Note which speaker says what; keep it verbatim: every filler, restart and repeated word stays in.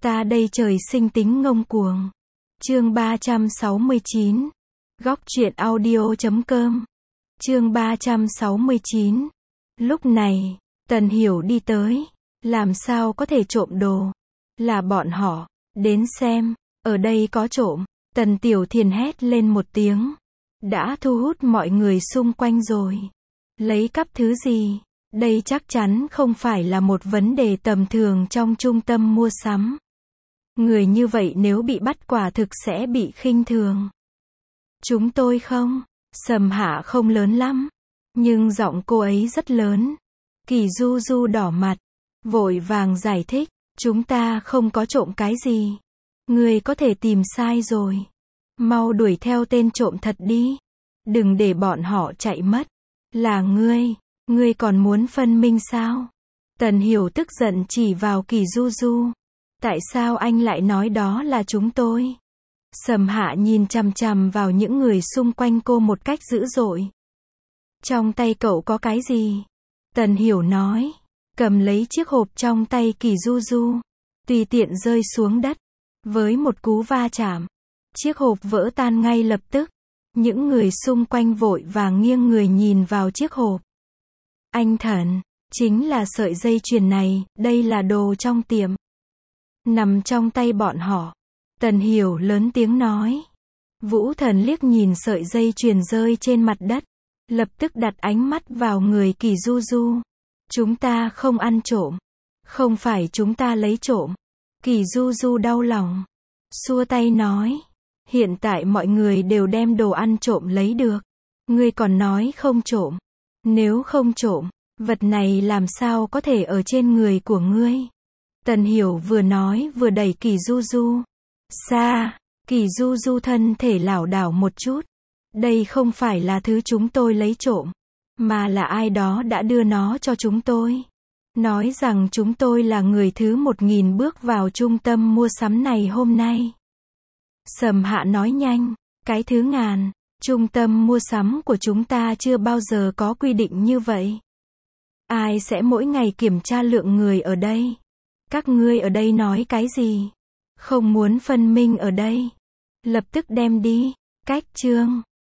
Speaker 1: Ta đây trời sinh tính ngông cuồng. Chương ba trăm sáu mươi chín. Góc truyện audio chấm com. Chương ba trăm sáu mươi chín. Lúc này, Tần Hiểu đi tới. Làm sao có thể trộm đồ? Là bọn họ. Đến xem, ở đây có trộm. Tần Tiểu Thiền hét lên một tiếng. Đã thu hút mọi người xung quanh rồi. Lấy cắp thứ gì? Đây chắc chắn không phải là một vấn đề tầm thường trong trung tâm mua sắm. Người như vậy nếu bị bắt quả thực sẽ bị khinh thường. Chúng tôi không. Sầm Hạ không lớn lắm. Nhưng giọng cô ấy rất lớn. Kỳ Du Du đỏ mặt. Vội vàng giải thích. Chúng ta không có trộm cái gì. Người có thể tìm sai rồi. Mau đuổi theo tên trộm thật đi. Đừng để bọn họ chạy mất. Là ngươi. Ngươi còn muốn phân minh sao? Tần Hiểu tức giận chỉ vào Kỳ Du Du. Tại sao anh lại nói đó là chúng tôi? Sầm Hạ nhìn chằm chằm vào những người xung quanh cô một cách dữ dội. Trong tay cậu có cái gì? Tần Hiểu nói. Cầm lấy chiếc hộp trong tay Kỳ Du Du. Tùy tiện rơi xuống đất. Với một cú va chạm. Chiếc hộp vỡ tan ngay lập tức. Những người xung quanh vội vàng nghiêng người nhìn vào chiếc hộp. Anh Thần, chính là sợi dây chuyền này, đây là đồ trong tiệm. Nằm trong tay bọn họ. Tần Hiểu lớn tiếng nói. Vũ Thần liếc nhìn sợi dây chuyền rơi trên mặt đất. Lập tức đặt ánh mắt vào người Kỳ Du Du. Chúng ta không ăn trộm. Không phải chúng ta lấy trộm. Kỳ Du Du đau lòng. Xua tay nói. Hiện tại mọi người đều đem đồ ăn trộm lấy được. Ngươi còn nói không trộm. Nếu không trộm, vật này làm sao có thể ở trên người của ngươi? Tần Hiểu vừa nói vừa đẩy Kỳ Du Du. Xa, Kỳ Du Du thân thể lảo đảo một chút. Đây không phải là thứ chúng tôi lấy trộm, mà là ai đó đã đưa nó cho chúng tôi. Nói rằng chúng tôi là người thứ một nghìn bước vào trung tâm mua sắm này hôm nay. Sầm Hạ nói nhanh, cái thứ ngàn. Trung tâm mua sắm của chúng ta chưa bao giờ có quy định như vậy. Ai sẽ mỗi ngày kiểm tra lượng người ở đây? Các ngươi ở đây nói cái gì? Không muốn phân minh ở đây. Lập tức đem đi. Cách chương.